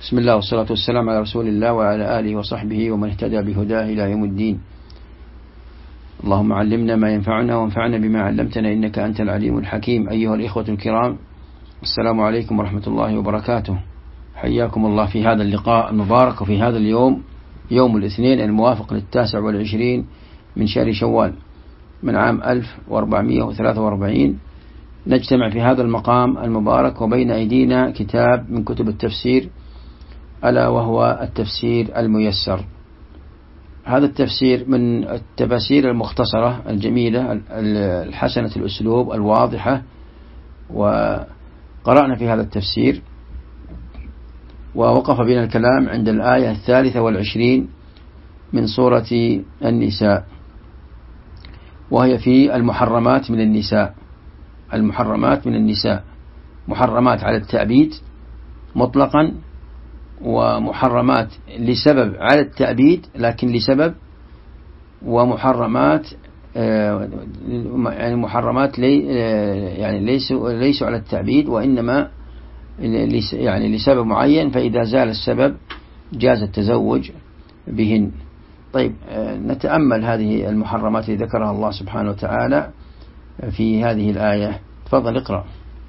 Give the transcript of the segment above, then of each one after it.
بسم الله والصلاة والسلام على رسول الله وعلى آله وصحبه ومن اهتدى بهداه إلى يوم الدين. اللهم علمنا ما ينفعنا وانفعنا بما علمتنا إنك أنت العليم الحكيم. أيها الإخوة الكرام، السلام عليكم ورحمة الله وبركاته. حياكم الله في هذا اللقاء المبارك وفي هذا اليوم، يوم الاثنين الموافق 29 من شهر شوال من عام 1443. نجتمع في هذا المقام المبارك وبين أيدينا كتاب من كتب التفسير، ألا وهو التفسير الميسر. هذا التفسير من التفاسير المختصرة الجميلة الحسنة الأسلوب الواضحة. وقرأنا في هذا التفسير ووقف بنا الكلام عند الآية 23 من سورة النساء، وهي في المحرمات من النساء. المحرمات من النساء محرمات على التأبيد مطلقا، ومحرمات لسبب على التأبيد لكن لسبب، ومحرمات يعني محرمات يعني ليسوا على التأبيد وإنما يعني لسبب معين، فإذا زال السبب جاز التزوج بهن. طيب، نتأمل هذه المحرمات التي ذكرها الله سبحانه وتعالى في هذه الآية. تفضل اقرأ.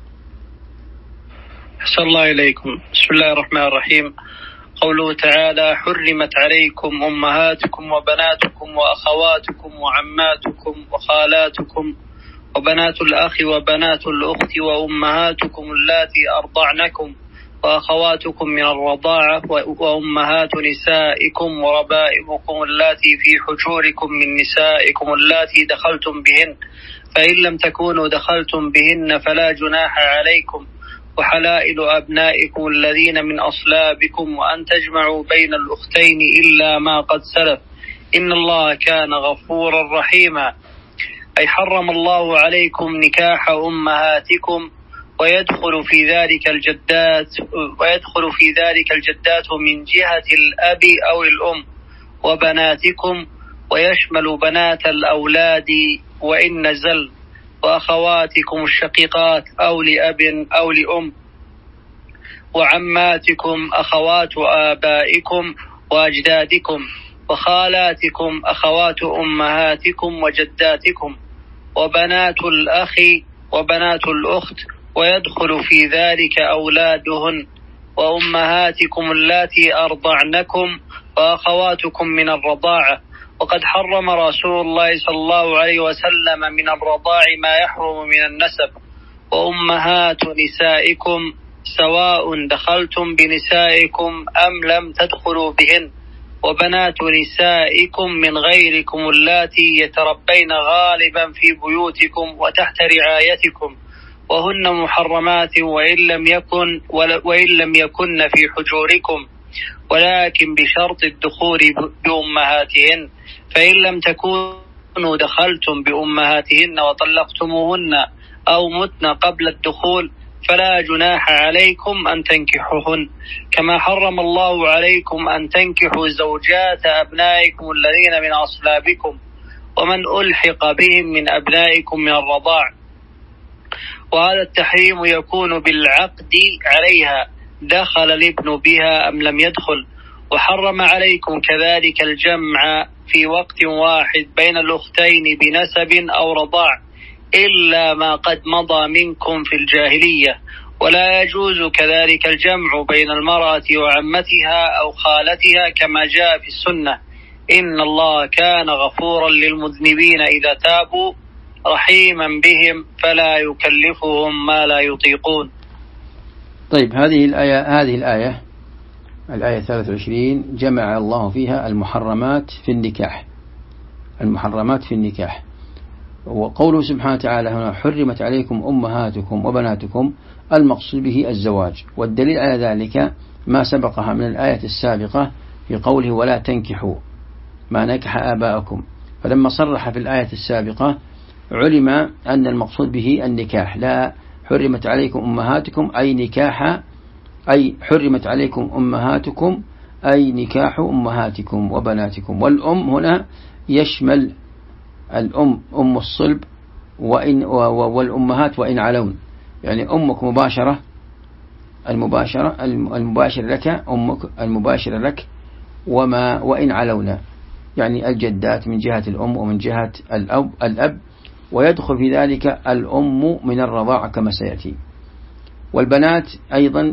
أحسن الله إليكم. بسم الله الرحمن الرحيم. قوله تعالى: حرمت عليكم أمهاتكم وبناتكم وأخواتكم وعماتكم وخالاتكم وبنات الأخ وبنات الأخت وأمهاتكم اللاتي أرضعنكم وأخواتكم من الرضاعة وأمهات نسائكم وربائبكم اللاتي في حجوركم من نسائكم اللاتي دخلتم بهن، فإن لم تكونوا دخلتم بهن فلا جناح عليكم، وحلائل أبنائكم الذين من أصلابكم، وأن تجمعوا بين الأختين إلا ما قد سلف، إن الله كان غفورا رحيما. أي حرم الله عليكم نكاح أمهاتكم، ويدخل في ذلك الجدات من جهة الأب أو الأم، وبناتكم، ويشمل بنات الأولاد وإن نزل، وأخواتكم الشقيقات أو لأب أو لأم، وعماتكم أخوات آبائكم وأجدادكم، وخالاتكم أخوات أمهاتكم وجداتكم، وبنات الأخ وبنات الأخت، ويدخل في ذلك أولادهن، وأمهاتكم اللاتي أرضعنكم، وأخواتكم من الرضاعة. وقد حرم رسول الله صلى الله عليه وسلم من الرضاع ما يحرم من النسب. وأمهات نسائكم سواء دخلتم بنسائكم أم لم تدخلوا بهن، وبنات نسائكم من غيركم اللاتي يتربين غالبا في بيوتكم وتحت رعايتكم، وهن محرمات وإن لم يكن في حجوركم، ولكن بشرط الدخول بأمهاتهن. فإن لم تكونوا دخلتم بأمهاتهن وطلقتموهن أو متن قبل الدخول فلا جناح عليكم أن تنكحوهن، كما حرم الله عليكم أن تنكحوا زوجات أبنائكم الذين من أصلابكم، ومن ألحق بهم من أبنائكم من الرضاع. وهذا التحريم يكون بالعقد عليها، دخل الابن بها أم لم يدخل. وحرم عليكم كذلك الجمع في وقت واحد بين الأختين بنسب أو رضاع، إلا ما قد مضى منكم في الجاهلية. ولا يجوز كذلك الجمع بين المرأة وعمتها أو خالتها كما جاء في السنة. إن الله كان غفورا للمذنبين إذا تابوا رحيما بهم فلا يكلفهم ما لا يطيقون. طيب، هذه الآية 23 جمع الله فيها المحرمات في النكاح. المحرمات في النكاح. وقوله سبحانه وتعالى هنا: حرمت عليكم أمهاتكم وبناتكم، المقصود به الزواج. والدليل على ذلك ما سبقها من الآية السابقة في قوله: ولا تنكحوا ما نكح آباءكم. فلما صرح في الآية السابقة علم أن المقصود به النكاح. لا حرمت عليكم أمهاتكم أي نكاح، أي حرمت عليكم أمهاتكم أي نكاح أمهاتكم وبناتكم. والأم هنا يشمل الأم أم الصلب والأمهات وإن علون، يعني أمك مباشرة المباشر لك أمك المباشر لك وإن علونا، يعني الجدات من جهة الأم ومن جهة الأب، ويدخل في ذلك الأم من الرضاعة كما سيأتي. والبنات أيضا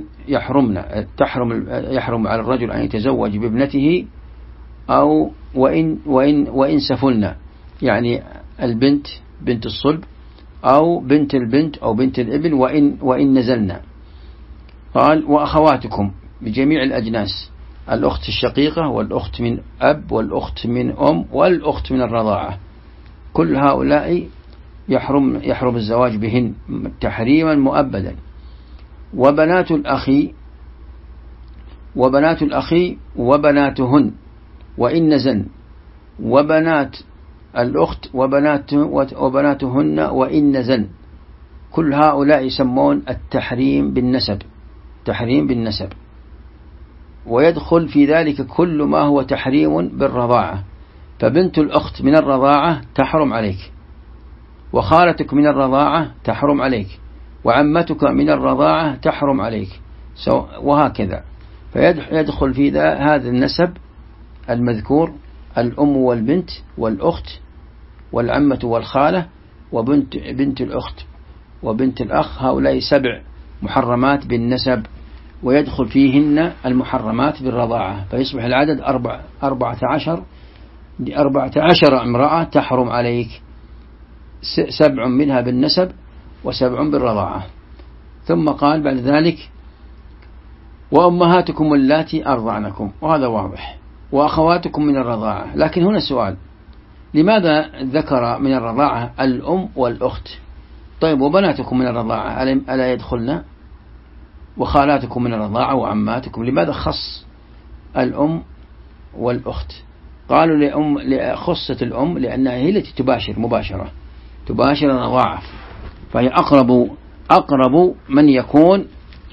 يحرم على الرجل أن يتزوج بابنته أو وإن سفلنا، يعني البنت بنت الصلب أو بنت البنت أو بنت الابن وإن نزلنا. قال وأخواتكم بجميع الأجناس، الأخت الشقيقة والأخت من أب والأخت من أم والأخت من الرضاعة، كل هؤلاء يحرم الزواج بهن تحريما مؤبدا. وبنات الأخ وبناتهن وإن نزلن، وبنات الأخت وبناتهن وإن نزلن، كل هؤلاء يسمون التحريم بالنسب، ويدخل في ذلك كل ما هو تحريم بالرضاعة. فبنت الأخت من الرضاعة تحرم عليك، وخالتك من الرضاعة تحرم عليك، وعمتك من الرضاعة تحرم عليك، وهكذا. فيدخل في هذا النسب المذكور الأم والبنت والأخت والعمة والخالة وبنت الأخت وبنت الأخ، هؤلاء 7 محرمات بالنسب، ويدخل فيهن المحرمات بالرضاعة، فيصبح العدد 14 امرأة تحرم عليك، 7 منها بالنسب و7 بالرضاعة. ثم قال بعد ذلك وأمهاتكم اللاتي أرضعنكم، وهذا واضح، وأخواتكم من الرضاعة. لكن هنا سؤال، لماذا ذكر من الرضاعة الأم والأخت؟ طيب وبناتكم من الرضاعة ألا يدخلنا؟ وخالاتكم من الرضاعة وعماتكم، لماذا خص الأم والأخت؟ قالوا خصت الأم لأنها هي التي تباشر الرضاعة، فهي أقرب من يكون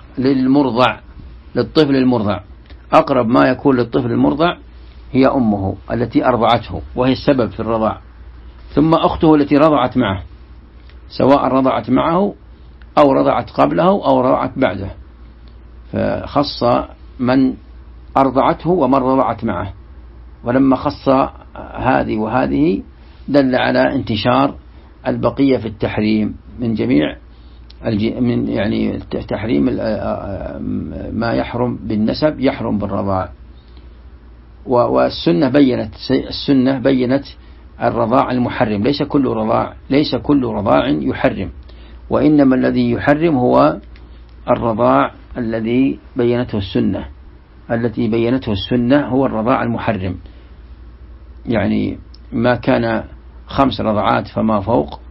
للطفل المرضع، أقرب ما يكون للطفل المرضع هي أمه التي أرضعته وهي السبب في الرضاع، ثم أخته التي رضعت معه، سواء رضعت معه أو رضعت قبله أو رضعت بعده، فخص من أرضعته ومن رضعت معه. ولما خص هذه وهذه دل على انتشار البقية في التحريم من جميع يعني تحريم ما يحرم بالنسب يحرم بالرضاع. والسنة بينت الرضاع المحرم، ليس كل رضاع يحرم، وإنما الذي يحرم هو الرضاع الذي بينته السنة هو الرضاع المحرم، يعني ما كان 5 رضعات فما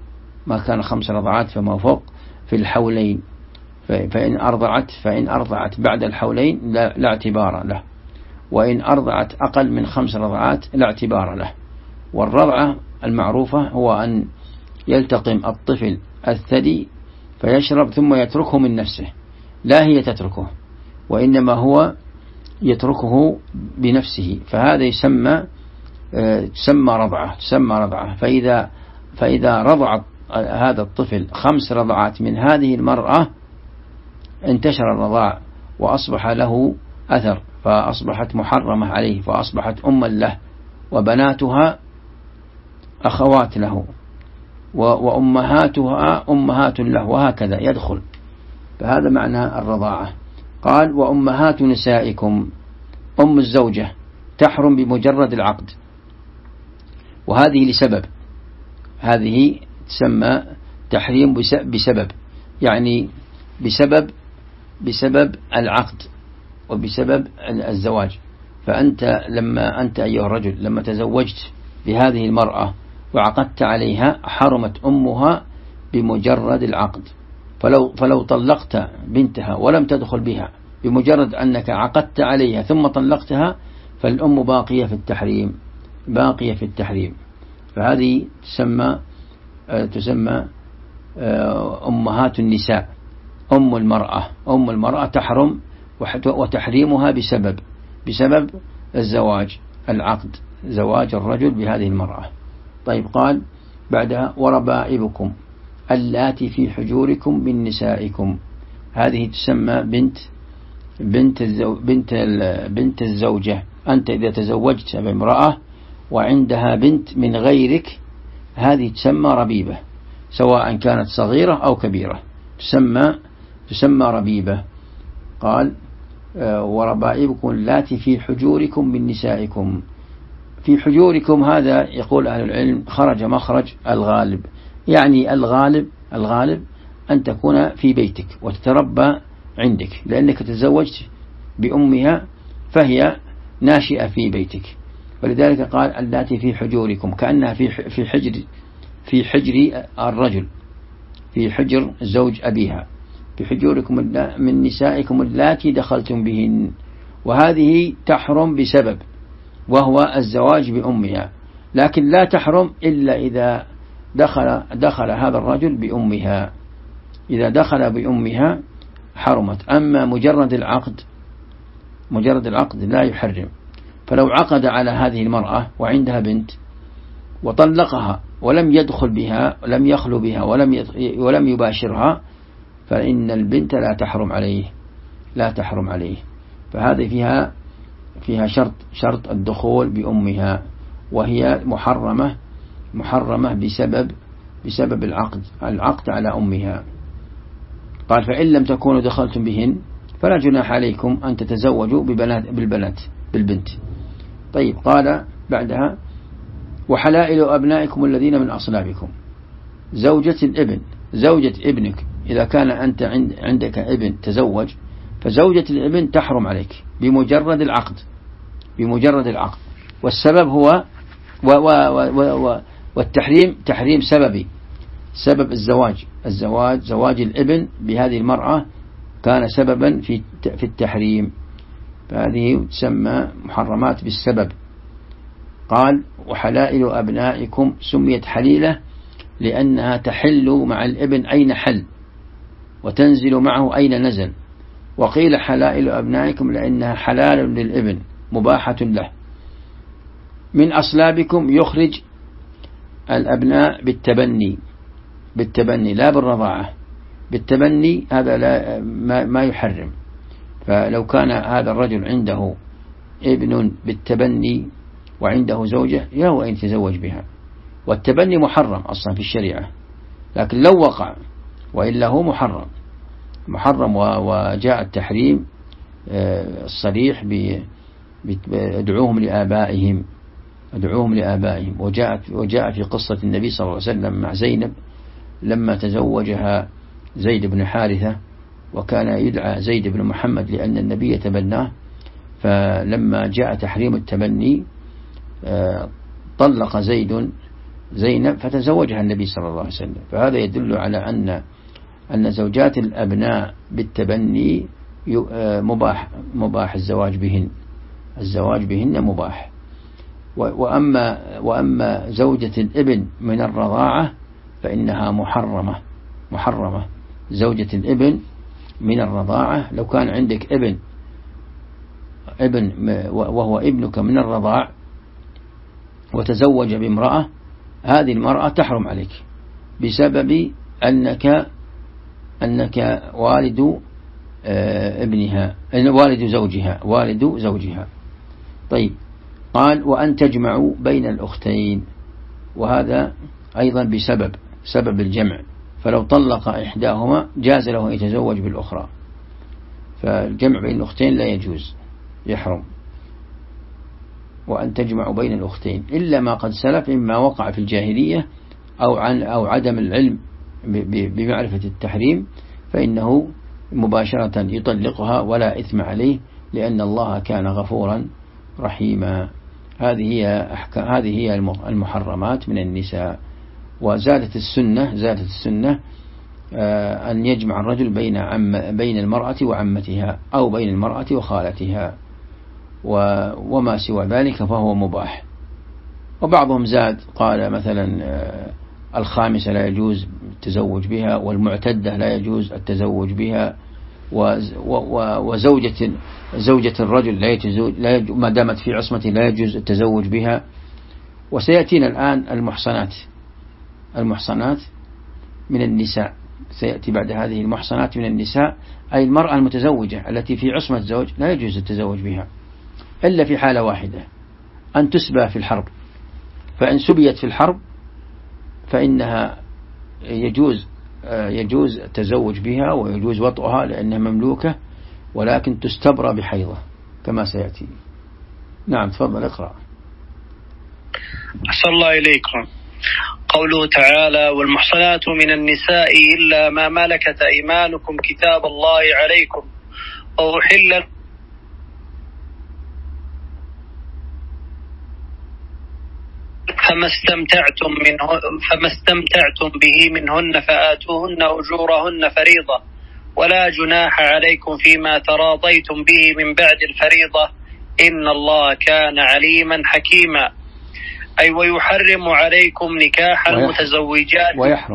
فوق في الحولين، فإن أرضعت بعد الحولين لا اعتبار له، وإن أرضعت أقل من 5 رضعات لا اعتبار له. والرضعة المعروفة هو أن يلتقم الطفل الثدي فيشرب ثم يتركه من نفسه، لا هي تتركه، وإنما هو يتركه بنفسه، فهذا تسمى رضعة. فإذا رضع هذا الطفل 5 رضعات من هذه المرأة انتشر الرضاع وأصبح له أثر، فأصبحت محرمة عليه، فأصبحت أما له، وبناتها أخوات له، وأمهاتها أمهات له، وهكذا يدخل. فهذا معنى الرضاعة. قال وأمهات نسائكم، أم الزوجة تحرم بمجرد العقد، وهذه لسبب، هذه تسمى تحريم بسبب، يعني بسبب العقد وبسبب الزواج. فأنت أنت أيها الرجل لما تزوجت بهذه المرأة وعقدت عليها حرمت أمها بمجرد العقد، فلو طلقت بنتها ولم تدخل بها بمجرد أنك عقدت عليها ثم طلقتها فالأم باقية في التحريم. فهذه تسمى أمهات النساء، أم المرأة تحرم، وتحريمها بسبب الزواج، العقد، زواج الرجل بهذه المرأة. طيب قال بعدها وربائبكم اللاتي في حجوركم من نسائكم، هذه تسمى بنت بنت الزوجة. أنت إذا تزوجت بامرأة وعندها بنت من غيرك، هذه تسمى ربيبة، سواء كانت صغيرة أو كبيرة، تسمى ربيبة. قال وربائبكم اللاتي في حجوركم من نسائكم. في حجوركم هذا يقول أهل العلم خرج مخرج الغالب، يعني الغالب أن تكون في بيتك وتتربى عندك، لأنك تزوجت بأمها فهي ناشئة في بيتك. ولذلك قال اللاتي في حجوركم، كأنها في حجر الرجل، في حجر زوج أبيها. في حجوركم من نسائكم اللاتي دخلتم بهن، وهذه تحرم بسبب، وهو الزواج بأمها، لكن لا تحرم إلا إذا دخل هذا الرجل بأمها. إذا دخل بأمها حرمت. أما مجرد العقد لا يحرم. فلو عقد على هذه المرأة وعندها بنت وطلقها ولم يدخل بها، لم يخلو بها، ولم يباشرها، فإن البنت لا تحرم عليه. فهذه فيها شرط الدخول بأمها، وهي محرمة بسبب العقد على أمها. قال فإن لم تكونوا دخلتم بهن فلا جناح عليكم أن تتزوجوا بالبنت. طيب، قال بعدها وحلائل أبنائكم الذين من أصلابكم. زوجة ابنك، إذا كان أنت عندك ابن تزوج، فزوجة الابن تحرم عليك بمجرد العقد. والسبب هو والتحريم تحريم سببي، سبب زواج الابن بهذه المرأة كان سببا في التحريم، فهذه تسمى محرمات بالسبب. قال وحلائل أبنائكم سميت حليلة لأنها تحل مع الابن أين حل، وتنزل معه أين نزل. وقيل حلائل أبنائكم لأنها حلال للابن مباحة له. من أصلابكم يخرج الأبناء بالتبني لا بالرضاعة. بالتبني هذا ما يحرم. فلو كان هذا الرجل عنده ابن بالتبني وعنده زوجة له أن يتزوج بها، والتبني محرم أصلا في الشريعة، لكن لو وقع وإلا هو محرم. وجاء التحريم الصريح ادعوهم لآبائهم. وجاء في قصة النبي صلى الله عليه وسلم مع زينب لما تزوجها زيد بن حارثة، وكان يدعى زيد بن محمد لأن النبي تبناه. فلما جاء تحريم التبني طلق زينب فتزوجها النبي صلى الله عليه وسلم. فهذا يدل على أن زوجات الأبناء بالتبني مباح الزواج بهن مباح. وأما زوجة الابن من الرضاعة فإنها محرمة. زوجة الابن من الرضاعة، لو كان عندك ابن وهو ابنك من الرضاع وتزوج بامرأة، هذه المرأة تحرم عليك بسبب أنك والد ابنها، والد زوجها. طيب، قال وأن تجمعوا بين الأختين، وهذا أيضا بسبب الجمع. فلو طلق إحداهما جاز له أن يتزوج بالأخرى، فالجمع بين الأختين لا يجوز، يحرم. وأن تجمعوا بين الأختين إلا ما قد سلف، إما وقع في الجاهلية أو عدم العلم بمعرفة التحريم، فإنه مباشرة يطلقها ولا إثم عليه، لأن الله كان غفورا رحيما. هذه هي المحرمات من النساء. وزادت السنة أن يجمع الرجل بين المرأة وعمتها أو بين المرأة وخالتها، وما سوى ذلك فهو مباح. وبعضهم زاد قال مثلا الخامسة لا يجوز التزوج بها، والمعتدة لا يجوز التزوج بها، وزوجة الرجل لا يجوز ما دامت في عصمته لا يجوز التزوج بها. وسيأتينا الآن المحصنات من النساء. سيأتي بعد هذه المحصنات من النساء أي المرأة المتزوجة التي في عصمة زوج لا يجوز التزوج بها إلا في حالة واحدة، أن تسبى في الحرب، فإن سبيت في الحرب فإنها يجوز التزوج بها ويجوز وطئها لأنها مملوكة، ولكن تستبرى بحيضة كما سيأتي. نعم تفضل اقرأ. أحسن الله إليكم. قوله تعالى: والمحصنات من النساء إلا ما ملكت أيمانكم كتاب الله عليكم وأحل فما استمتعتم به منهن فآتوهن أجورهن فريضة ولا جناح عليكم فيما تراضيتم به من بعد الفريضة إن الله كان عليما حكيما. أي ويحرم عليكم نكاح المتزوجات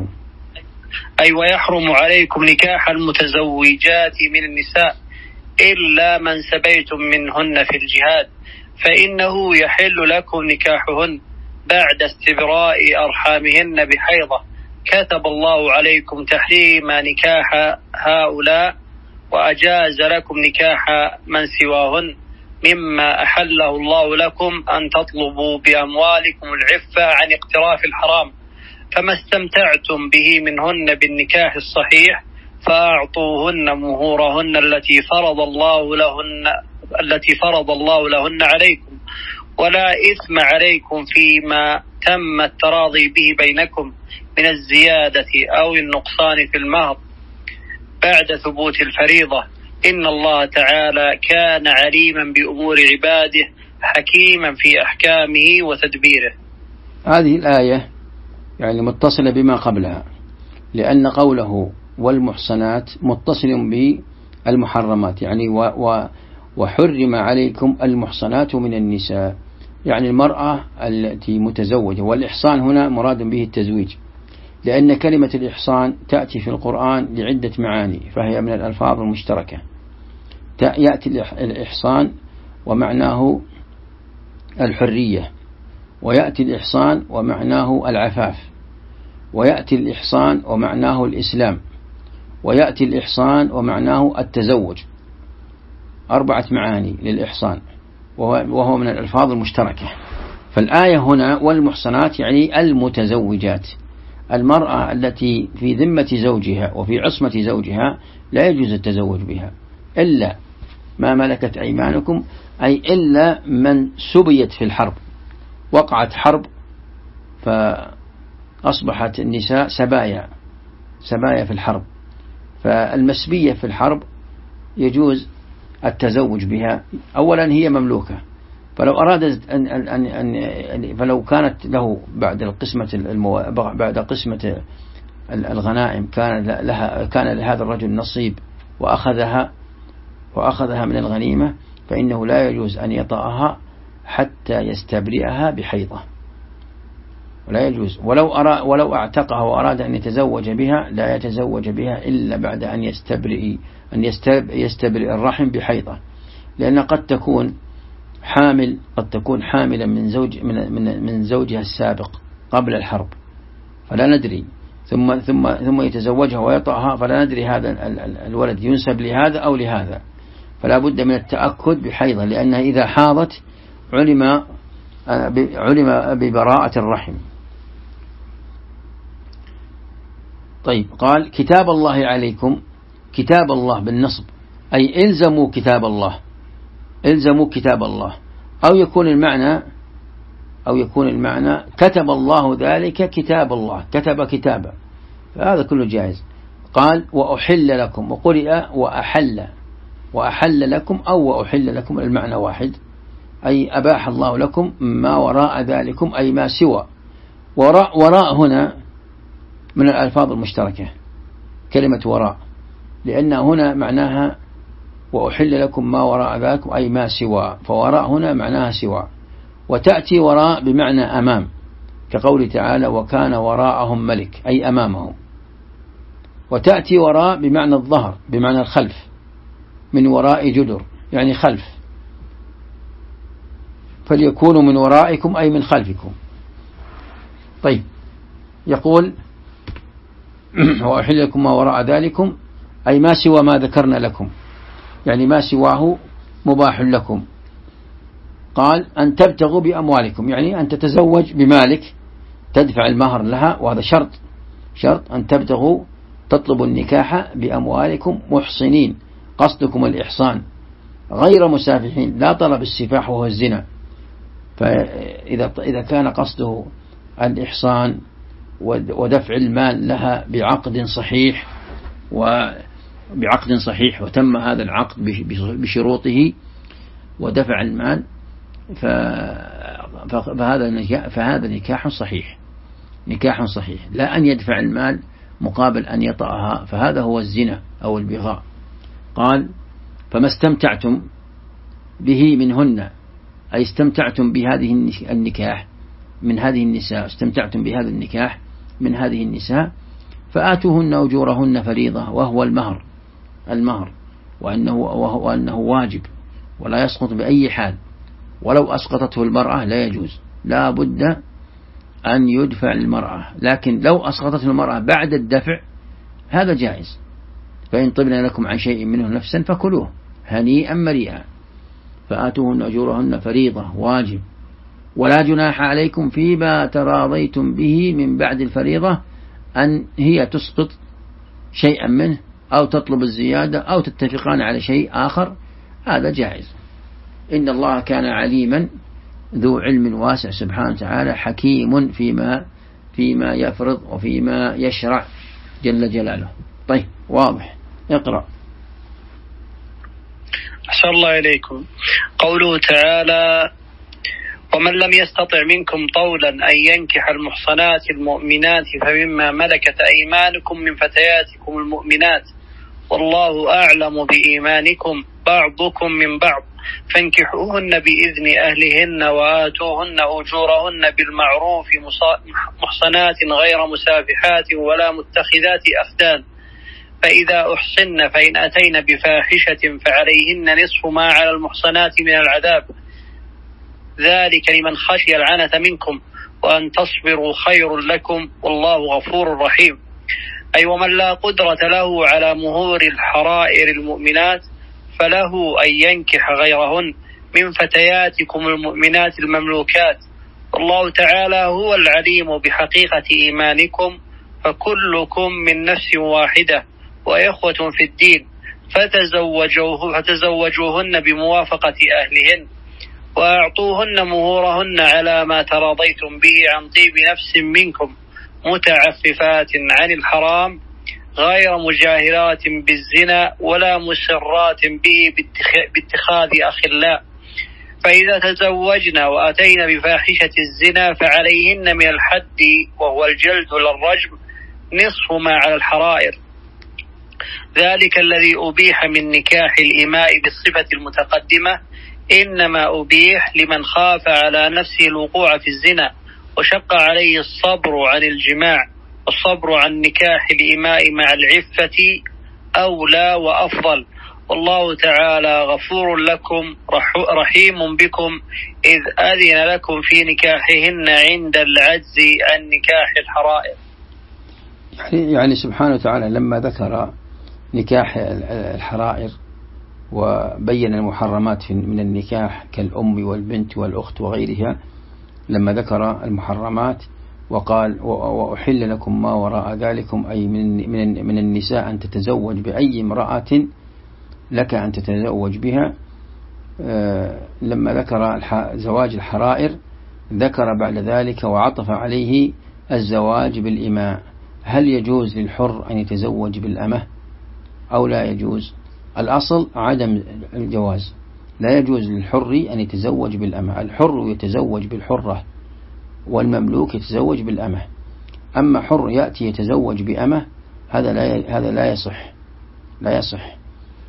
ويحرم عليكم نكاح المتزوجات من النساء إلا من سبيتم منهن في الجهاد فإنه يحل لكم نكاحهن بعد استبراء أرحامهن بحيضة كتب الله عليكم تحريم نكاح هؤلاء وأجاز لكم نكاح من سواهن مما أحله الله لكم أن تطلبوا بأموالكم العفة عن اقتراف الحرام فما استمتعتم به منهن بالنكاح الصحيح فأعطوهن مهورهن التي فرض الله لهن عليكم ولا إثم عليكم فيما تم التراضي به بينكم من الزيادة أو النقصان في المهر بعد ثبوت الفريضة إن الله تعالى كان عليما بأمور عباده حكيما في أحكامه وتدبيره. هذه الآية يعني متصلة بما قبلها، لأن قوله والمحصنات متصل بالمحرمات، يعني وحرم عليكم المحصنات من النساء، يعني المرأة التي متزوجة، والإحصان هنا مراد به التزويج، لأن كلمة الإحصان تأتي في القرآن لعدة معاني فهي من الألفاظ المشتركة. يأتي الإحصان ومعناه الحرية، ويأتي الإحصان ومعناه العفاف، ويأتي الإحصان ومعناه الإسلام، ويأتي الإحصان ومعناه التزوج. 4 معاني للإحصان وهو من الألفاظ المشتركة. فالآية هنا والمحصنات يعني المتزوجات، المرأة التي في ذمة زوجها وفي عصمة زوجها لا يجوز التزوج بها إلا ما ملكت أيمانكم، أي إلا من سبيت في الحرب، وقعت حرب فأصبحت النساء سبايا في الحرب، فالمسبية في الحرب يجوز التزوج بها. أولا هي مملوكة، فلو أرادت فلو كانت له بعد قسمة الغنائم كان لهذا الرجل نصيب وأخذها من الغنيمة، فإنه لا يجوز أن يطأها حتى يستبرئها بحيضة، ولا يجوز. ولو اعتقها وأراد أن يتزوج بها لا يتزوج بها إلا بعد أن يستبرئ الرحم بحيضة، لأن قد تكون حاملا من زوجها السابق قبل الحرب فلا ندري، ثم يتزوجها ويطأها فلا ندري هذا الولد ينسب لهذا أو لهذا، فلا بد من التأكد بحيضة، لأنها إذا حاضت علم ببراءة الرحم. طيب، قال كتاب الله عليكم، كتاب الله بالنصب أي إلزموا كتاب الله، أو يكون المعنى كتب الله ذلك كتاب الله، كتب كتابا، فهذا كله جائز. قال وأحل لكم، وقرئ وأحل لكم أو وأحل لكم، المعنى واحد، أي أباح الله لكم ما وراء ذلكم، أي ما سوى. وراء هنا من الألفاظ المشتركة كلمة وراء، لأن هنا معناها وأحل لكم ما وراء ذلكم أي ما سوى، فوراء هنا معناها سوى. وتأتي وراء بمعنى أمام، كقول تعالى وكان وراءهم ملك أي أمامهم. وتأتي وراء بمعنى الظهر بمعنى الخلف، من وراء جدر يعني خلف، فليكونوا من ورائكم أي من خلفكم. طيب، يقول وأحل لكم ما وراء ذلكم أي ما سوى ما ذكرنا لكم، يعني ما سواه مباح لكم. قال أن تبتغوا بأموالكم، يعني أن تتزوج بمالك، تدفع المهر لها، وهذا شرط أن تبتغوا تطلبوا النكاح بأموالكم محصنين، قصدكم الإحصان غير مسافحين، لا طلب السفاح وهو الزنا. فإذا كان قصده الإحصان ودفع المال لها بعقد صحيح وتم هذا العقد بشروطه ودفع المال، فهذا نكاح صحيح، لا أن يدفع المال مقابل أن يطأها، فهذا هو الزنا أو البغاء. قال فما استمتعتم به منهن، أي استمتعتم بهذه النكاح من هذه النساء، استمتعتم بهذا النكاح من هذه النساء، فآتوهن أجورهن فريضة، وهو المهر وأنه واجب ولا يسقط بأي حال، ولو أسقطته المرأة لا يجوز، لا بد أن يدفع المرأة، لكن لو أسقطته المرأة بعد الدفع هذا جائز. فإن طبنا لكم عن شيء منه نفسا فكلوه هنيئا مريئا. فآتوهن أجورهن فريضة واجب، ولا جناح عليكم فيما تراضيتم به من بعد الفريضة أن هي تسقط شيئا منه أو تطلب الزيادة أو تتفقان على شيء آخر، هذا جائز. إن الله كان عليما ذو علم واسع سبحانه وتعالى، حكيم فيما يفرض وفيما يشرع جل جلاله. طيب واضح، اقرأ. أحسن الله إليكم. قوله تعالى ومن لم يستطع منكم طولا أن ينكح المحصنات المؤمنات فمما ملكت أيمانكم من فتياتكم المؤمنات والله أعلم بإيمانكم بعضكم من بعض فانكحوهن بإذن أهلهن وآتوهن أجورهن بالمعروف محصنات غير مسافحات ولا متخذات أخدان، فإذا أحصن فإن أتين بفاحشة فعليهن نصف ما على المحصنات من العذاب، ذلك لمن خشي العنة منكم وأن تصبروا خير لكم والله غفور رحيم. أي ومن لا قدرة له على مهور الحرائر المؤمنات فله أن ينكح غيرهن من فتياتكم المؤمنات المملوكات، والله تعالى هو العليم بحقيقة إيمانكم، فكلكم من نفس واحدة وإخوة في الدين، فتزوجوهن بموافقة أهلهن وأعطوهن مهورهن على ما تراضيتم به عن طيب نفس منكم، متعففات عن الحرام غير مجاهرات بالزنا ولا مسرات به باتخاذ أخلاء، فإذا تزوجن وأتين بفاحشة الزنا فعليهن من الحد وهو الجلد للرجم نصف ما على الحرائر، ذلك الذي أبيح من نكاح الإماء بالصفة المتقدمة إنما أبيح لمن خاف على نفسه الوقوع في الزنا وشق عليه الصبر عن الجماع، والصبر عن نكاح الإماء مع العفة أولى وأفضل، والله تعالى غفور لكم رحيم بكم إذ أذن لكم في نكاحهن عند العجز عن نكاح الحرائر. يعني سبحانه وتعالى لما ذكر نكاح الحرائر وبين المحرمات من النكاح كالأم والبنت والأخت وغيرها، لما ذكر المحرمات وقال وأحل لكم ما وراء ذلكم، أي من النساء أن تتزوج بأي امرأة لك أن تتزوج بها. لما ذكر زواج الحرائر ذكر بعد ذلك وعطف عليه الزواج بالإماء. هل يجوز للحر أن يتزوج بالأمة أو لا يجوز؟ الأصل عدم الجواز، لا يجوز للحر أن يتزوج بالأمة، الحر يتزوج بالحرة والمملوك يتزوج بالأمة. أما حر يأتي يتزوج بأمة هذا لا يصح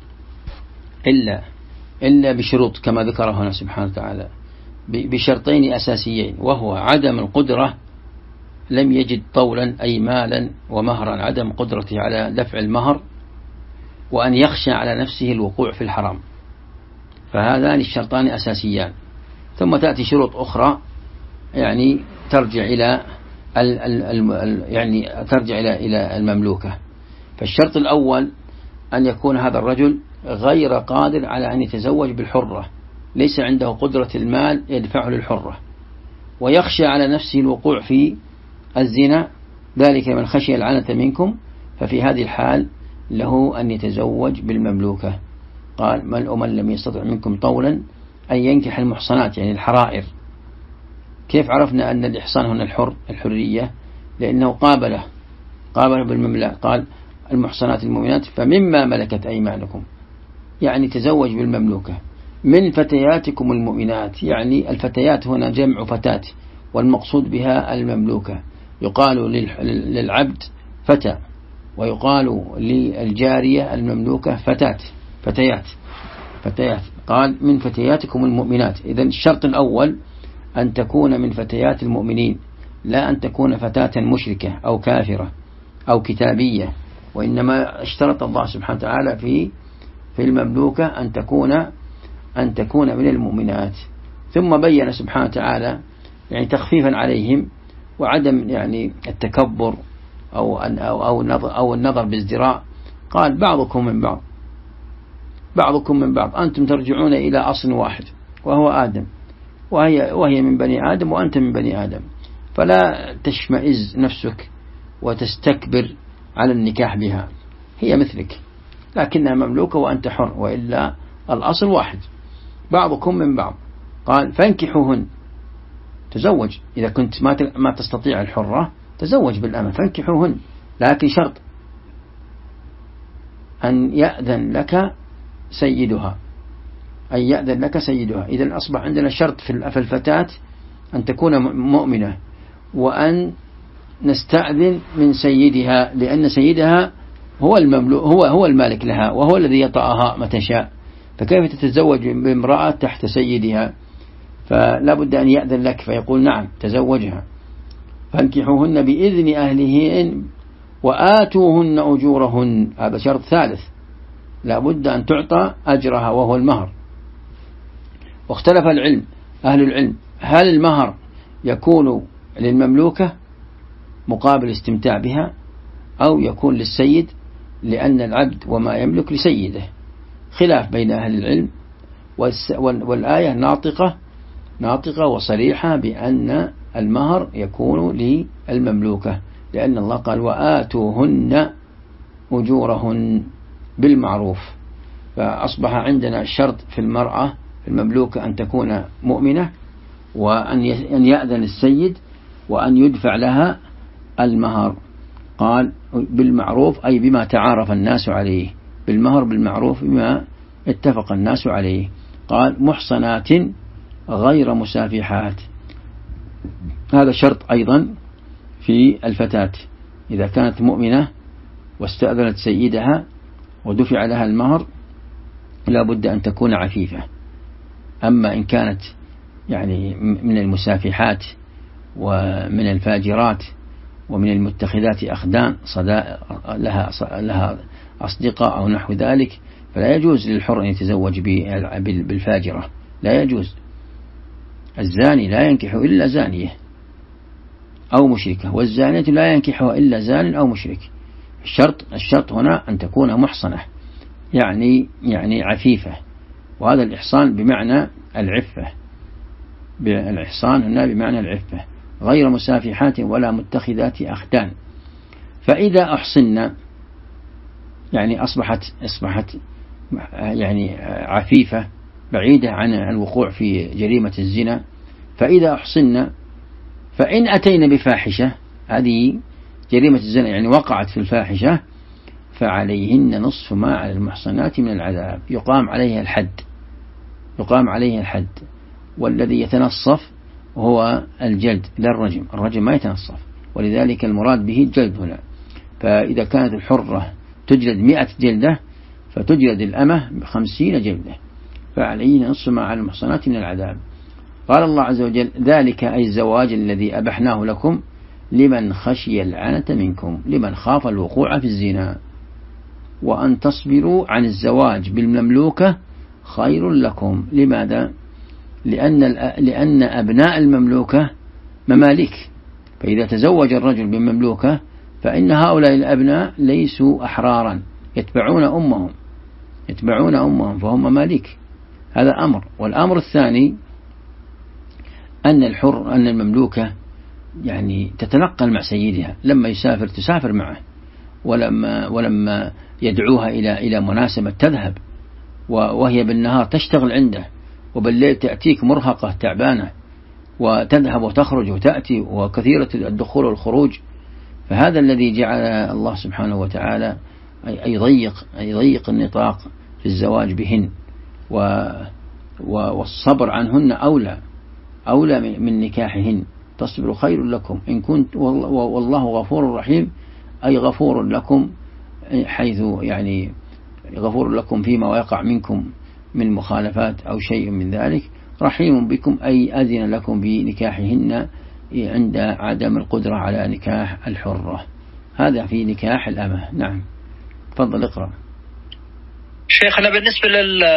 إلا بشروط كما ذكره هنا سبحانه وتعالى، بشرطين أساسيين، وهو عدم القدرة، لم يجد طولا أي مالا ومهرا، عدم قدرته على دفع المهر، وأن يخشى على نفسه الوقوع في الحرام، فهذان الشرطان أساسيان. ثم تأتي شروط أخرى يعني ترجع إلى يعني ترجع إلى المملوكة. فالشرط الأول أن يكون هذا الرجل غير قادر على أن يتزوج بالحرة، ليس عنده قدرة المال يدفعه للحرة، ويخشى على نفسه الوقوع في الزنا، ذلك من خشي العنة منكم، ففي هذه الحال له أن يتزوج بالمملوكة. قال من لم يستطع منكم طولا أن ينكح المحصنات، يعني الحرائر. كيف عرفنا أن الإحصان هنا الحرية؟ لأنه قابله بالمملكة، قال المحصنات المؤمنات فمما ملكت أيمانكم، يعني تزوج بالمملوكة من فتياتكم المؤمنات، يعني الفتيات هنا جمع فتاة، والمقصود بها المملوكة. يقال للعبد فتى، ويقال للجارية المملوكة فتيات. قال من فتياتكم المؤمنات. إذن الشرط الأول أن تكون من فتيات المؤمنين، لا أن تكون فتاة مشركة أو كافرة أو كتابية، وإنما اشترط الله سبحانه وتعالى في المملوكة أن تكون من المؤمنات. ثم بين سبحانه وتعالى يعني تخفيفا عليهم وعدم يعني التكبر أو النظر بازدراء. قال بعضكم من بعض، أنتم ترجعون إلى أصل واحد وهو آدم، وهي من بني آدم وأنت من بني آدم، فلا تشمئز نفسك وتستكبر على النكاح بها، هي مثلك لكنها مملوكة وأنت حر، وإلا الأصل واحد، بعضكم من بعض. قال فانكحوهن، تزوج إذا كنت ما تستطيع الحرة تزوج بالأمة، فانكحوهن، لكن شرط أن يأذن لك سيدها، إذن أصبح عندنا شرط في الفتاة أن تكون مؤمنة، وأن نستأذن من سيدها، لأن سيدها هو المملوك، هو المالك لها، وهو الذي يطأها متى شاء، فكيف تتزوج بامرأة تحت سيدها؟ فلا بد أن يأذن لك، فيقول نعم تزوجها. فانكحوهن بإذن أهلهن وآتوهن أجورهن، هذا شرط ثالث، لا بد أن تعطى أجرها وهو المهر. واختلف أهل العلم هل المهر يكون للمملوكة مقابل استمتاع بها، أو يكون للسيد، لأن العبد وما يملك لسيده. خلاف بين أهل العلم، والآية ناطقة وصريحة بأن المهر يكون للمملوكة، لأن الله قال وآتوهن أجورهن بالمعروف. فأصبح عندنا الشرط في المرأة المملوكة أن تكون مؤمنة، وأن يأذن السيد، وأن يدفع لها المهر. قال بالمعروف أي بما تعارف الناس عليه، بالمهر بالمعروف بما اتفق الناس عليه. قال محصنات غير مسافحات، هذا شرط أيضا في الفتاة، إذا كانت مؤمنة واستأذنت سيدها ودفع لها المهر لا بد أن تكون عفيفة. أما إن كانت يعني من المسافحات ومن الفاجرات ومن المتخذات أخدان لها أصدقاء أو نحو ذلك، فلا يجوز للحر أن يتزوج بالفاجرة، لا يجوز. الزاني لا ينكح إلا زانية أو مشركة، والزانية لا ينكحها إلا زان أو مشرك. الشرط هنا أن تكون محصنة، يعني عفيفة، وهذا الإحصان بمعنى العفة، الإحصان هنا بمعنى العفة، غير مسافحات ولا متخذات أخدان. فإذا أحصن يعني أصبحت يعني عفيفة بعيدة عن الوقوع في جريمة الزنا. فإذا أحصن فإن أتينا بفاحشة، هذه جريمة الزنا يعني وقعت في الفاحشة، فعليهن نصف ما على المحصنات من العذاب، يقام عليه الحد. والذي يتنصف هو الجلد لا الرجم ما يتنصف، ولذلك المراد به الجلد هنا. فإذا كانت الحرة تجلد 100 جلدة، فتجلد الأمة 50 جلدة، فعليهن نصف ما على المحصنات من العذاب. قال الله عز وجل ذلك أي الزواج الذي أبحناه لكم لمن خشي العنة منكم، لمن خاف الوقوع في الزنا، وأن تصبروا عن الزواج بالمملوكة خير لكم. لماذا؟ لأن أبناء المملوكة مماليك، فإذا تزوج الرجل بمملوكة فإن هؤلاء الأبناء ليسوا أحرارا، يتبعون أمهم فهم مماليك. هذا أمر. والأمر الثاني أن المملوكة يعني تتنقل مع سيدها، لما يسافر تسافر معه، ولما يدعوها إلى مناسبة تذهب، وهي بالنهار تشتغل عنده، وبالليل تأتيك مرهقة تعبانة، وتذهب وتخرج وتأتي، وكثيرة الدخول والخروج. فهذا الذي جعل الله سبحانه وتعالى يضيق النطاق في الزواج بهن، والصبر عنهن أولى من نكاحهن. تصبر خير لكم إن كنت، والله غفور رحيم، أي غفور لكم، حيث يعني غفور لكم فيما ويقع منكم من مخالفات أو شيء من ذلك، رحيم بكم أي أذن لكم بنكاحهن عند عدم القدرة على نكاح الحرة. هذا في نكاح الأمة. نعم، تفضل اقرأ. شيخنا، بالنسبة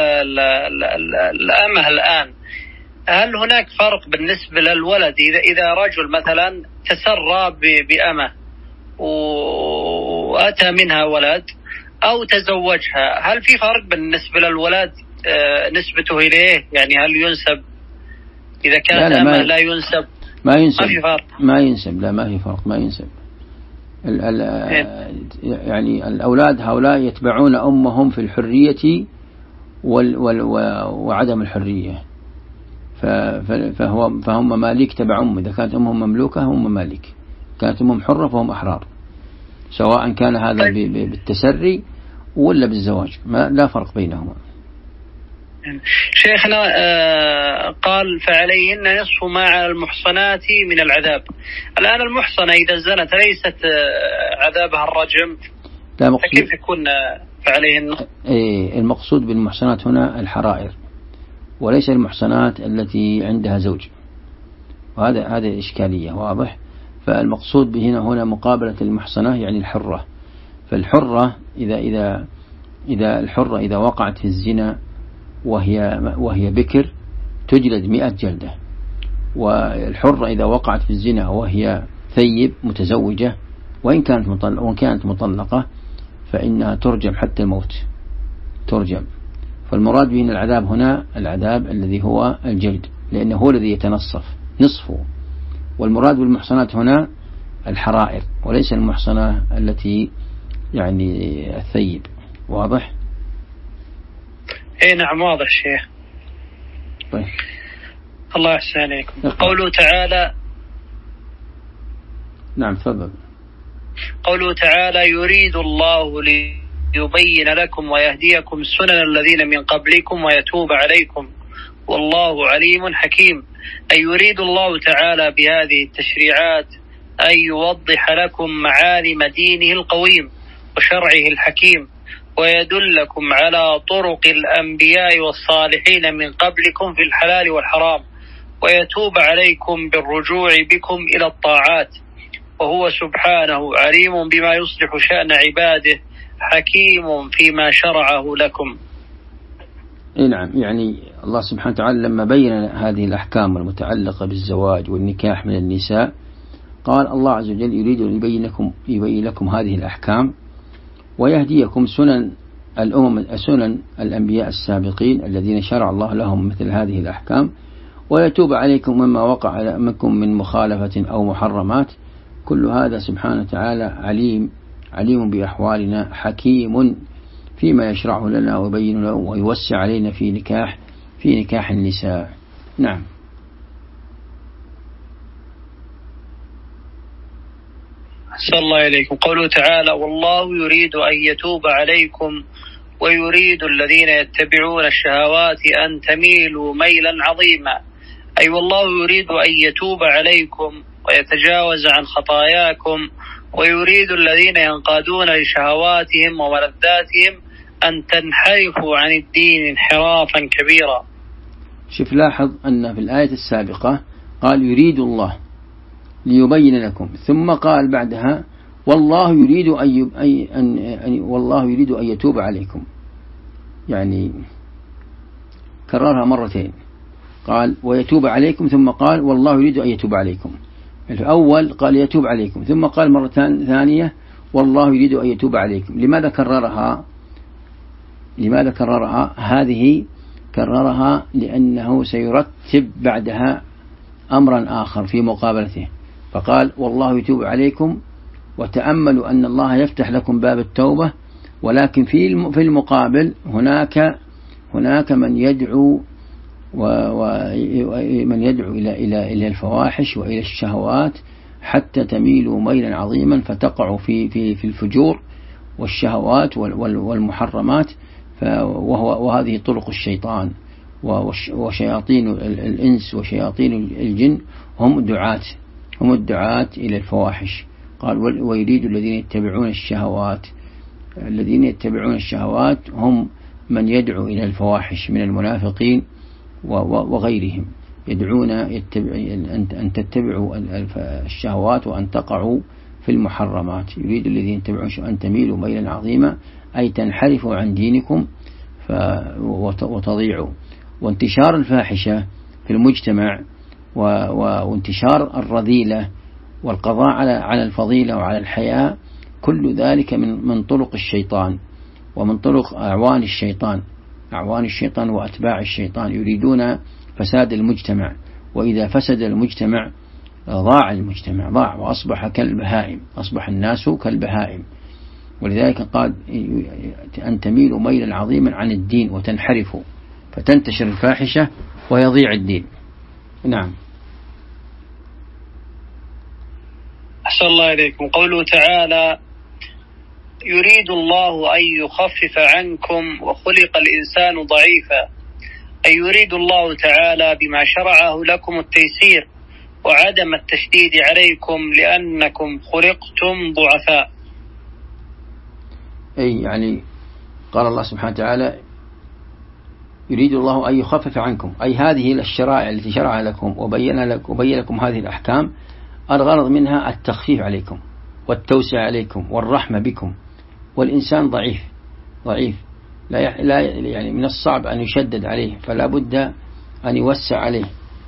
للأمة الآن، هل هناك فرق بالنسبة للولد إذا رجل مثلا تسرى بأمة وأتى منها ولد أو تزوجها، هل في فرق بالنسبة للولد نسبته إليه؟ يعني هل ينسب إذا كانت أمة لا ينسب؟ ما ينسب. ما في فرق. ما ينسب. لا، ما في فرق. ما ينسب. يعني الأولاد هؤلاء يتبعون أمهم في الحرية وعدم الحرية، فهم مماليك تبع أم. إذا كانت أمهم مملوكة هم مماليك، كانت أمهم حرة فهم أحرار، سواء كان هذا بالتسري ولا بالزواج، لا فرق بينهما. شيخنا، قال فعليهن نصف ما على المحصنات من العذاب. الآن المحصنة إذا زنت ليست عذابها الرجم؟ كيف يكون فعليهن؟ المقصود بالمحصنات هنا الحرائر، وليس المحصنات التي عندها زوج، وهذا إشكالية. واضح؟ فالمقصود به هنا مقابلة المحصنة يعني الحرة. فالحرة إذا الحرة إذا وقعت في الزنا وهي بكر تجلد 100 جلدة، والحرة إذا وقعت في الزنا وهي ثيب متزوجة وإن كانت مطلقة فإنها ترجم حتى الموت، ترجم. فالمراد به العذاب هنا العذاب الذي هو الجلد، لأنه هو الذي يتنصف نصفه. والمراد بالمحصنات هنا الحرائر، وليس المحصنة التي يعني الثيب. واضح؟ نعم، واضح شيخ. طيب. الله يحسن عليكم. قوله تعالى. نعم، تفضل. قوله تعالى: يريد الله ليبين لكم ويهديكم سنن الذين من قبلكم ويتوب عليكم والله عليم حكيم. أي يريد الله تعالى بهذه التشريعات أن يوضح لكم معالم دينه القويم وشرعه الحكيم، ويدلكم على طرق الأنبياء والصالحين من قبلكم في الحلال والحرام، ويتوب عليكم بالرجوع بكم إلى الطاعات، وهو سبحانه عليم بما يصلح شأن عباده حكيم فيما شرعه لكم. نعم، يعني الله سبحانه وتعالى لما بين هذه الأحكام المتعلقة بالزواج والنكاح من النساء قال الله عز وجل يريد أن يبين لكم هذه الأحكام ويهديكم سنن سنن الأنبياء السابقين الذين شرع الله لهم مثل هذه الأحكام، ويتوب عليكم مما وقع منكم من مخالفة أو محرمات. كل هذا سبحانه وتعالى عليم بأحوالنا، حكيم فيما يشرعه لنا ويبين له ويوسع علينا في نكاح النساء. نعم. أحسن الله إليكم. قوله تعالى: والله يريد أن يتوب عليكم ويريد الذين يتبعون الشهوات أن تميلوا ميلا عظيما. أي والله يريد أن يتوب عليكم ويتجاوز عن خطاياكم، ويريد الذين ينقادون لشهواتهم وملذاتهم أن تنحرفوا عن الدين انحرافا كبيرا. شوف، لاحظ أن في الآية السابقة قال يريد الله ليبين لكم، ثم قال بعدها والله يريد والله يريد أن يتوب عليكم، يعني كررها مرتين، قال ويتوب عليكم ثم قال والله يريد أن يتوب عليكم. الأول قال يتوب عليكم، ثم قال مرة ثانية والله يريد أن يتوب عليكم. لماذا كررها؟ هذه كررها لأنه سيرتب بعدها أمرا آخر في مقابلته، فقال والله يتوب عليكم، وتأملوا أن الله يفتح لكم باب التوبة، ولكن في المقابل هناك من يدعو ومن يدعو إلى الفواحش وإلى الشهوات حتى تميلوا ميلا عظيما فتقعوا في الفجور والشهوات والمحرمات، وهذه طرق الشيطان وشياطين الإنس وشياطين الجن هم الدعاة إلى الفواحش. قال ويريد الذين يتبعون الشهوات هم من يدعو إلى الفواحش من المنافقين وغيرهم، يدعون أن تتبعوا الشهوات وأن تقعوا في المحرمات. يريد الذين يتبعون أن تميلوا ميلا عظيما، أي تنحرفوا عن دينكم وتضيعوا. وانتشار الفاحشة في المجتمع وانتشار الرذيلة والقضاء على الفضيلة وعلى الحياة، كل ذلك من طرق الشيطان ومن طرق أعوان الشيطان وأتباع الشيطان، يريدون فساد المجتمع، وإذا فسد المجتمع ضاع المجتمع، وأصبح كالبهائم، أصبح الناس كالبهائم. ولذلك قال أن تميلوا ميلا عظيما عن الدين وتنحرفوا، فتنتشر الفاحشة ويضيع الدين. نعم. أحسن الله إليكم. قوله تعالى يريد الله أن يخفف عنكم وخلق الإنسان ضعيفا، أي يريد الله تعالى بما شرعه لكم التيسير وعدم التشديد عليكم لأنكم خلقتم ضعفاء. أي يعني قال الله سبحانه وتعالى يريد الله أن يخفف عنكم، أي هذه الشرائع التي شرع لكم وبين لكم هذه الأحكام، الغرض منها التخفيف عليكم والتوسع عليكم والرحمة بكم. والإنسان ضعيف لا يعني من الصعب أن يشدد عليه، فلا بد أن يوسع عليه،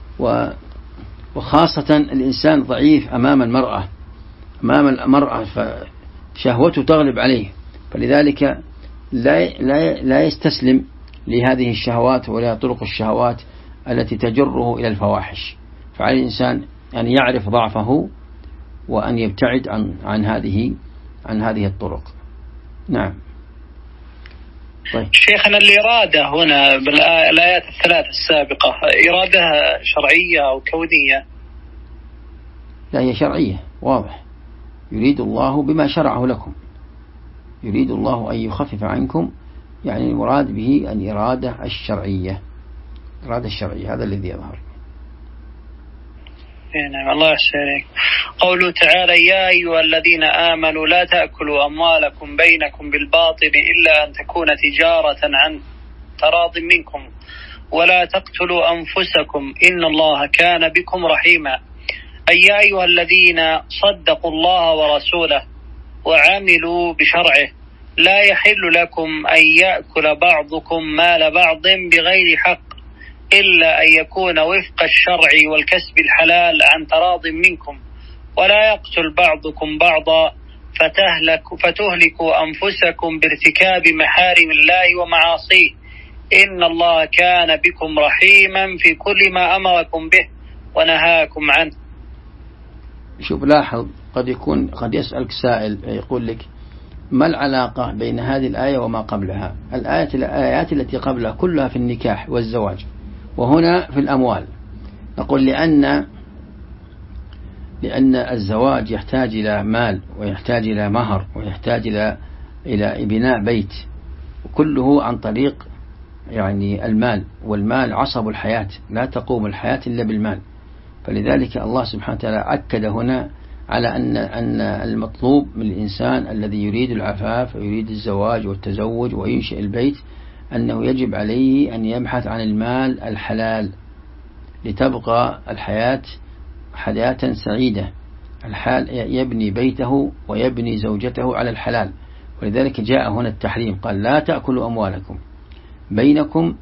وخاصة الإنسان ضعيف أمام المرأة فشهوته تغلب عليه، فلذلك لا يستسلم لهذه الشهوات ولا طرق الشهوات التي تجره إلى الفواحش. فعلى الإنسان أن يعرف ضعفه وأن يبتعد عن هذه الطرق. نعم. طيب شيخنا، الإرادة هنا بالآيات الثلاث السابقة إرادة شرعية أو كونية؟ لا، هي شرعية واضح. يريد الله بما شرعه لكم، يريد الله أن يخفف عنكم، يعني المراد به الإرادة الشرعية، هذا الذي يظهر. نعم، الله يحسنك. قوله تعالى يا أيها الذين آمنوا لا تأكلوا أموالكم بينكم بالباطل إلا أن تكون تجارة عن تراض منكم ولا تقتلوا أنفسكم إن الله كان بكم رحيما، أي يا أيها الذين صدقوا الله ورسوله وعملوا بشرعه لا يحل لكم أن يأكل بعضكم مال بعض بغير حق إلا أن يكون وفق الشرع والكسب الحلال عن تراض منكم، ولا يقتل بعضكم بعضا فتهلكوا أنفسكم بارتكاب محارم الله ومعاصيه إن الله كان بكم رحيما في كل ما أمركم به ونهاكم عنه. شوف، لاحظ، قد يسألك سائل يقول لك ما العلاقة بين هذه الآية وما قبلها؟ الآيات التي قبلها كلها في النكاح والزواج، وهنا في الأموال. نقول لأن الزواج يحتاج إلى مال ويحتاج إلى مهر ويحتاج إلى بناء بيت، وكله عن طريق يعني المال، والمال عصب الحياة، لا تقوم الحياة إلا بالمال. فلذلك الله سبحانه وتعالى أكد هنا على أن المطلوب من الإنسان الذي يريد العفاف ويريد الزواج والتزوج وينشئ البيت أنه يجب عليه أن يبحث عن المال الحلال لتبقى الحياة حياة سعيدة. الحال يبني بيته ويبني زوجته على الحلال، ولذلك جاء هنا التحريم، قال لا تأكلوا أموالكم بينكم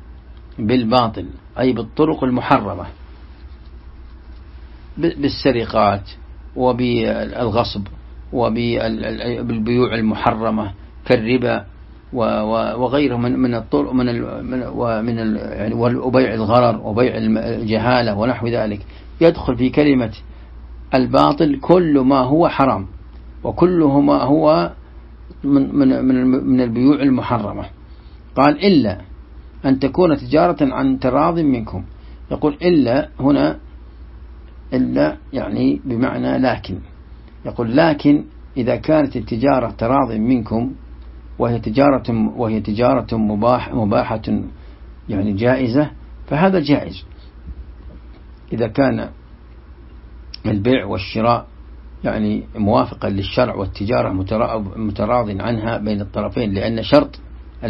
بالباطل، أي بالطرق المحرمة، بالسرقات وبالغصب وبالبيوع المحرمة كالربا وغيره من الطرق يعني وبيع الغرر وبيع الجهالة ونحو ذلك. يدخل في كلمة الباطل كل ما هو حرام وكله ما هو من البيوع المحرمة. قال إلا أن تكون تجارة عن تراض منكم. يقول إلا هنا، إلا يعني بمعنى لكن. يقول لكن إذا كانت التجارة تراض منكم وهي تجارة مباحة يعني جائزة، فهذا جائز إذا كان البيع والشراء يعني موافقا للشرع والتجارة متراض عنها بين الطرفين، لأن شرط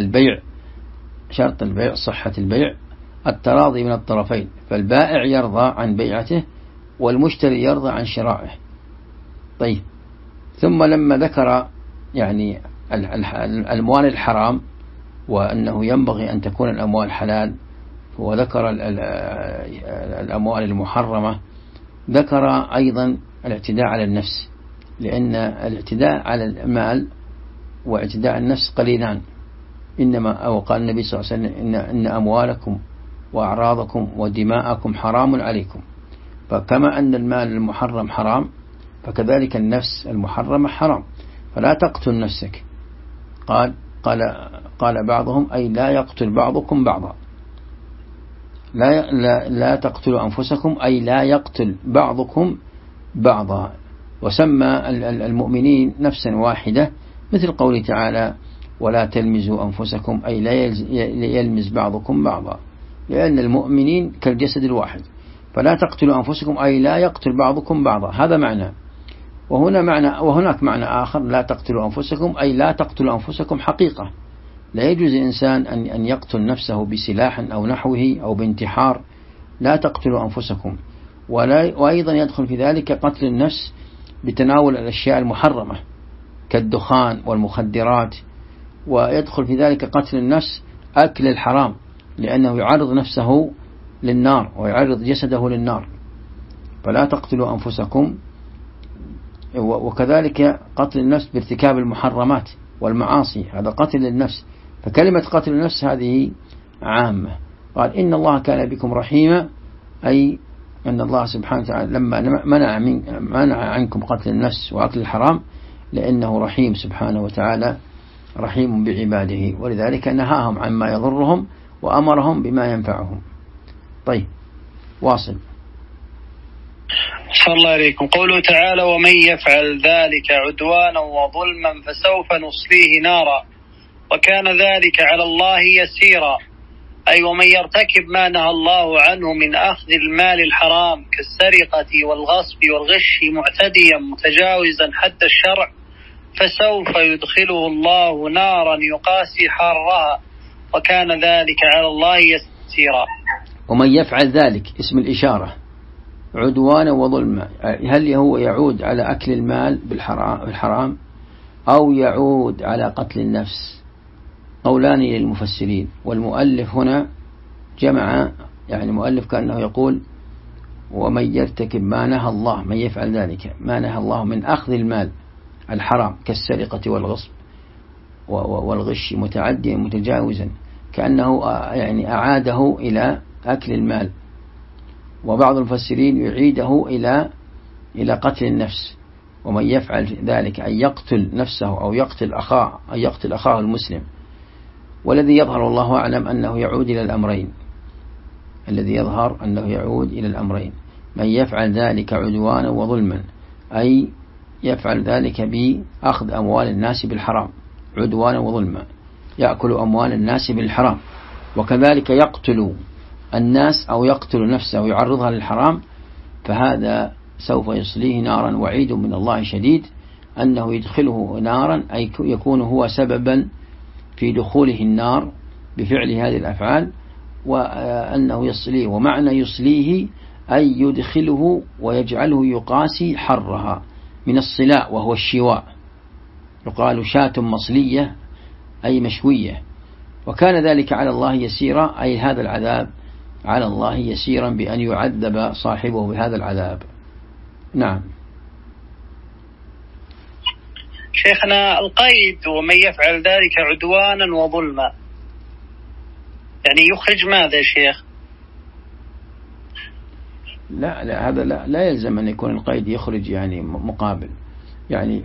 البيع صحة البيع التراضي من الطرفين، فالبائع يرضى عن بيعته والمشتري يرضى عن شرائه. طيب، ثم لما ذكر يعني الأموال الحرام وأنه ينبغي أن تكون الأموال حلال، وذكر الأموال المحرمة، ذكر أيضا الاعتداء على النفس، لأن الاعتداء على المال واعتداء النفس قليلان. إنما أو قال النبي صلى الله عليه وسلم إن أموالكم وأعراضكم ودماءكم حرام عليكم. فكما أن المال المحرم حرام، فكذلك النفس المحرمة حرام، فلا تقتل نفسك. قال بعضهم أي لا يقتل بعضكم بعضا، لا تقتلوا أنفسكم أي لا يقتل بعضكم بعضا. وسمى المؤمنين نفسا واحدة، مثل قوله تعالى ولا تلمزوا أنفسكم أي لا يلمز بعضكم بعضا، لأن المؤمنين كالجسد الواحد. فلا تقتلوا أنفسكم أي لا يقتل بعضكم بعضا، هذا معنى. وهناك معنى آخر، لا تقتلوا أنفسكم أي لا تقتلوا أنفسكم حقيقة. لا يجوز الإنسان أن يقتل نفسه بسلاح أو نحوه أو بانتحار. لا تقتلوا أنفسكم. وأيضا يدخل في ذلك قتل النفس بتناول الأشياء المحرمة كالدخان والمخدرات، ويدخل في ذلك قتل النفس أكل الحرام، لأنه يعرض نفسه للنار ويعرض جسده للنار. فلا تقتلوا أنفسكم. وكذلك قتل النفس بارتكاب المحرمات والمعاصي، هذا قتل النفس. فكلمة قتل النفس هذه عامة. قال إن الله كان بكم رحيما، أي أن الله سبحانه وتعالى لما منع عنكم قتل النفس وأكل الحرام، لأنه رحيم سبحانه وتعالى، رحيم بعباده، ولذلك نهاهم عما يضرهم وأمرهم بما ينفعهم. طيب، واصل. صلى الله عليكم. قوله تعالى ومن يفعل ذلك عدوانا وظلما فسوف نصليه نارا وكان ذلك على الله يسيرا، أي ومن يرتكب ما نهى الله عنه من أخذ المال الحرام كالسرقة والغصب والغش معتديا متجاوزا حد الشرع، فسوف يدخله الله نارا يقاسي حرها وكان ذلك على الله يسيرا. ومن يفعل ذلك اسم الإشارة، عدوانا وظلما، هل هو يعود على أكل المال بالحرام أو يعود على قتل النفس؟ قولان للمفسرين. والمؤلف هنا جمع، يعني المؤلف كأنه يقول ومن يرتكب ما نهى الله، من يفعل ذلك ما نهى الله من أخذ المال الحرام كالسرقة والغصب والغش متعديا متجاوزا، كأنه يعني أعاده إلى أكل المال. وبعض المفسرين يعيده إلى قتل النفس. ومن يفعل ذلك أن يقتل نفسه أو يقتل أخاه المسلم. والذي يظهر الله أعلم أنه يعود إلى الأمرين، الذي يظهر أنه يعود إلى الأمرين. من يفعل ذلك عدوانا وظلما، أي يفعل ذلك بأخذ أموال الناس بالحرام عدوانا وظلما، يأكل أموال الناس بالحرام، وكذلك يقتل الناس أو يقتل نفسه ويعرضها للحرام، فهذا سوف يصليه نارا. وعيد من الله شديد أنه يدخله نارا، أي يكون هو سببا في دخوله النار بفعل هذه الأفعال، وأنه يصليه. ومعنى يصليه أي يدخله ويجعله يقاسي حرها من الصلاء وهو الشواء، يقال شاة مصلية أي مشوية. وكان ذلك على الله يسيرا، أي هذا العذاب على الله يسيرا بأن يعذب صاحبه بهذا العذاب. نعم. شيخنا القيد ومن يفعل ذلك عدوانا وظلما، يعني يخرج ماذا يا شيخ؟ لا هذا لا يلزم أن يكون القيد يخرج يعني مقابل، يعني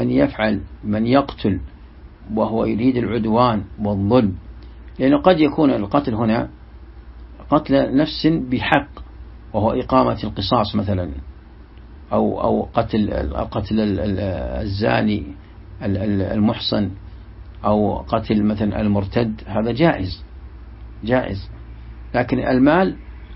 من يقتل وهو يريد العدوان والظلم، لأنه قد يكون القتل هنا قتل نفس بحق وهو إقامة القصاص مثلا، أو قتل الزاني المحصن، أو قتل مثلا المرتد، هذا جائز. لكن المال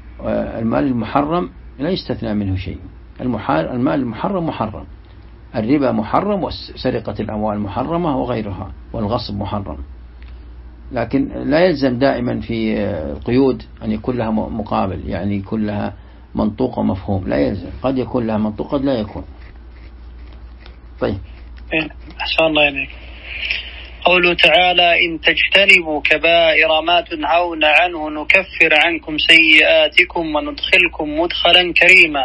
المحرم لا يستثنى منه شيء. المال المحرم محرم، الربا محرم، وسرقة الأموال محرمة وغيرها، والغصب محرم. لكن لا يلزم دائما في القيود أن يكون لها مقابل، يعني يكون لها منطوق ومفهوم، لا يلزم، قد يكون لها منطوق قد لا يكون. طيب أحسن الله إليك. قوله تعالى: إن تجتنبوا كبائر ما تنهون عنه نكفر عنكم سيئاتكم وندخلكم مدخلا كريما،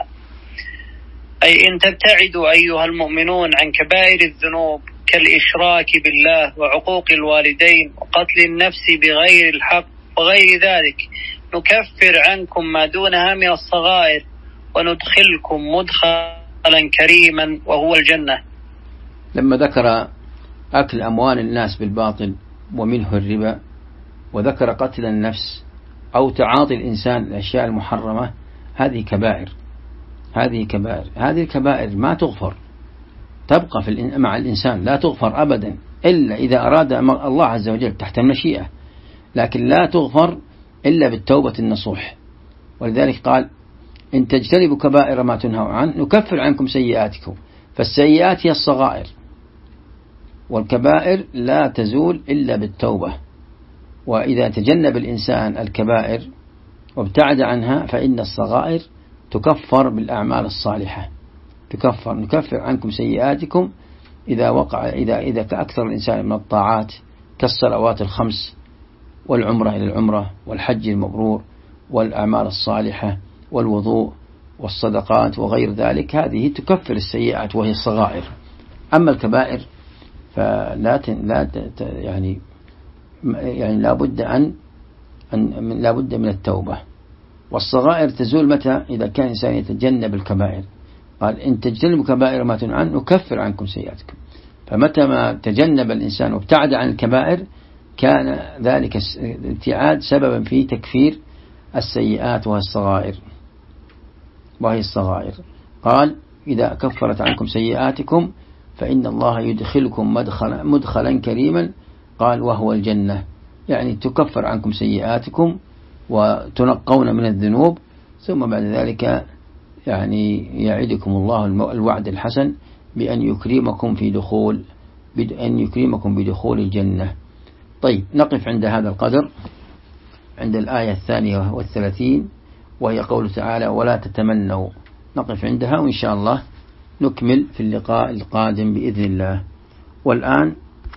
أي إن تبتعدوا أيها المؤمنون عن كبائر الذنوب كالإشراك بالله وعقوق الوالدين وقتل النفس بغير الحق وغير ذلك، نكفر عنكم ما دونها من الصغائر وندخلكم مدخلا كريما وهو الجنة. لما ذكر أكل أموال الناس بالباطل ومنه الربا، وذكر قتل النفس أو تعاطي الإنسان الأشياء المحرمة، هذه كبائر. هذه الكبائر ما تغفر، تبقى مع الإنسان، لا تغفر أبدا إلا إذا أراد الله عز وجل تحت المشيئة، لكن لا تغفر إلا بالتوبة النصوح. ولذلك قال: إن تجتنبوا كبائر ما تنهوا عنه نكفر عنكم سيئاتكم. فالسيئات هي الصغائر، والكبائر لا تزول إلا بالتوبة. وإذا تجنب الإنسان الكبائر وابتعد عنها فإن الصغائر تكفر بالأعمال الصالحة. نكفر عنكم سيئاتكم إذا كأكثر الإنسان من الطاعات كالصلوات الخمس والعمرة إلى العمرة والحج المبرور والأعمال الصالحة والوضوء والصدقات وغير ذلك، هذه تكفر السيئات وهي الصغائر. أما الكبائر فلا يعني لا بد من التوبة. والصغائر تزول متى؟ إذا كان الإنسان يتجنب الكبائر. قال: إن تجتنبوا كبائر ما تنهون عنه نكفر عنكم سيئاتكم. فمتى ما تجنب الإنسان وابتعد عن الكبائر كان ذلك الابتعاد سببا في تكفير السيئات وهي الصغائر. قال: إذا كفرت عنكم سيئاتكم فإن الله يدخلكم مدخلا كريما. قال: وهو الجنة، يعني تكفر عنكم سيئاتكم وتنقون من الذنوب، ثم بعد ذلك يعني يعدكم الله الوعد الحسن بأن يكرمكم بدخول الجنة. طيب، نقف عند هذا القدر، عند الآية 32 وهي قوله تعالى: ولا تتمنوا. نقف عندها، وإن شاء الله نكمل في اللقاء القادم بإذن الله. والآن